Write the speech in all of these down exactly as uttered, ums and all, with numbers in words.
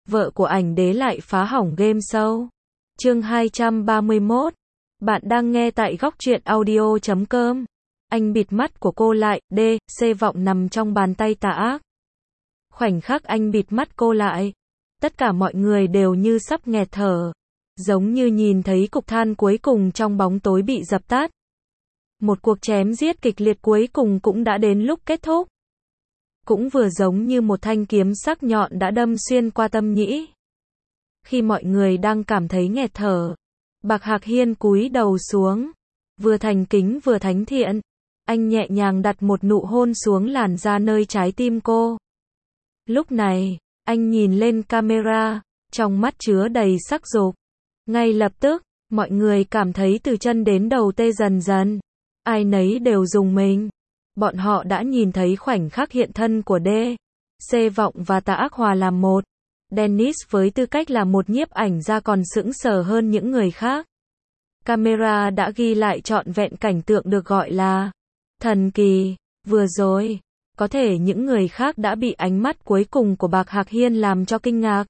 vợ của ảnh đế lại phá hỏng game show. Chương hai trăm ba mươi mốt. Bạn đang nghe tại góc truyện audio chấm com. Anh bịt mắt của cô lại, D, C vọng nằm trong bàn tay tà ác. Khoảnh khắc anh bịt mắt cô lại, tất cả mọi người đều như sắp nghẹt thở, giống như nhìn thấy cục than cuối cùng trong bóng tối bị dập tắt. Một cuộc chém giết kịch liệt cuối cùng cũng đã đến lúc kết thúc. Cũng vừa giống như một thanh kiếm sắc nhọn đã đâm xuyên qua tâm nhĩ. Khi mọi người đang cảm thấy nghẹt thở, Bạc Hạc Hiên cúi đầu xuống, vừa thành kính vừa thánh thiện, anh nhẹ nhàng đặt một nụ hôn xuống làn da nơi trái tim cô. Lúc này, anh nhìn lên camera, trong mắt chứa đầy sắc dục. Ngay lập tức, mọi người cảm thấy từ chân đến đầu tê dần dần. Ai nấy đều rùng mình. Bọn họ đã nhìn thấy khoảnh khắc hiện thân của D, C vọng và tà ác hòa làm một. Dennis với tư cách là một nhiếp ảnh gia còn sững sờ hơn những người khác. Camera đã ghi lại trọn vẹn cảnh tượng được gọi là thần kỳ. Vừa rồi, có thể những người khác đã bị ánh mắt cuối cùng của Bạc Hạc Hiên làm cho kinh ngạc,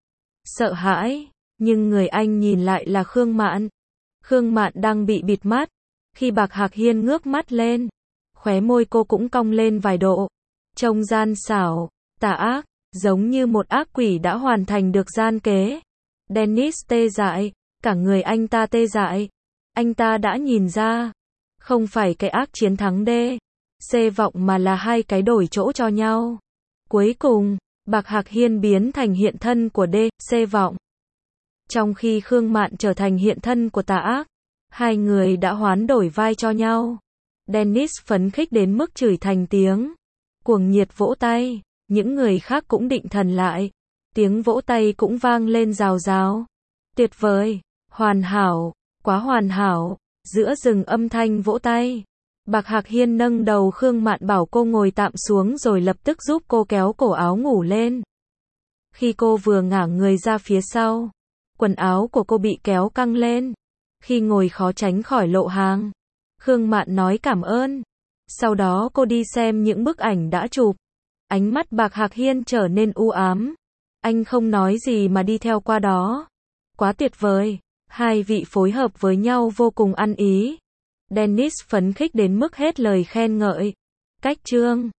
sợ hãi, nhưng người anh nhìn lại là Khương Mạn. Khương Mạn đang bị bịt mắt. Khi Bạc Hạc Hiên ngước mắt lên, khóe môi cô cũng cong lên vài độ, trông gian xảo, tà ác, giống như một ác quỷ đã hoàn thành được gian kế. Dennis tê dại, cả người anh ta tê dại. Anh ta đã nhìn ra, không phải cái ác chiến thắng D, C vọng mà là hai cái đổi chỗ cho nhau. Cuối cùng, Bạc Hạc Hiên biến thành hiện thân của D, C vọng. Trong khi Khương Mạn trở thành hiện thân của tà ác, hai người đã hoán đổi vai cho nhau. Dennis phấn khích đến mức chửi thành tiếng, cuồng nhiệt vỗ tay, những người khác cũng định thần lại. Tiếng vỗ tay cũng vang lên rào rào. Tuyệt vời, hoàn hảo, quá hoàn hảo. Giữa rừng âm thanh vỗ tay, Bạc Hạc Hiên nâng đầu Khương Mạn bảo cô ngồi tạm xuống rồi lập tức giúp cô kéo cổ áo ngủ lên. Khi cô vừa ngả người ra phía sau, quần áo của cô bị kéo căng lên. Khi ngồi khó tránh khỏi lộ hàng. Khương Mạn nói cảm ơn. Sau đó cô đi xem những bức ảnh đã chụp. Ánh mắt Bạc Hạc Hiên trở nên u ám. Anh không nói gì mà đi theo qua đó. Quá tuyệt vời. Hai vị phối hợp với nhau vô cùng ăn ý. Dennis phấn khích đến mức hết lời khen ngợi. Cách chương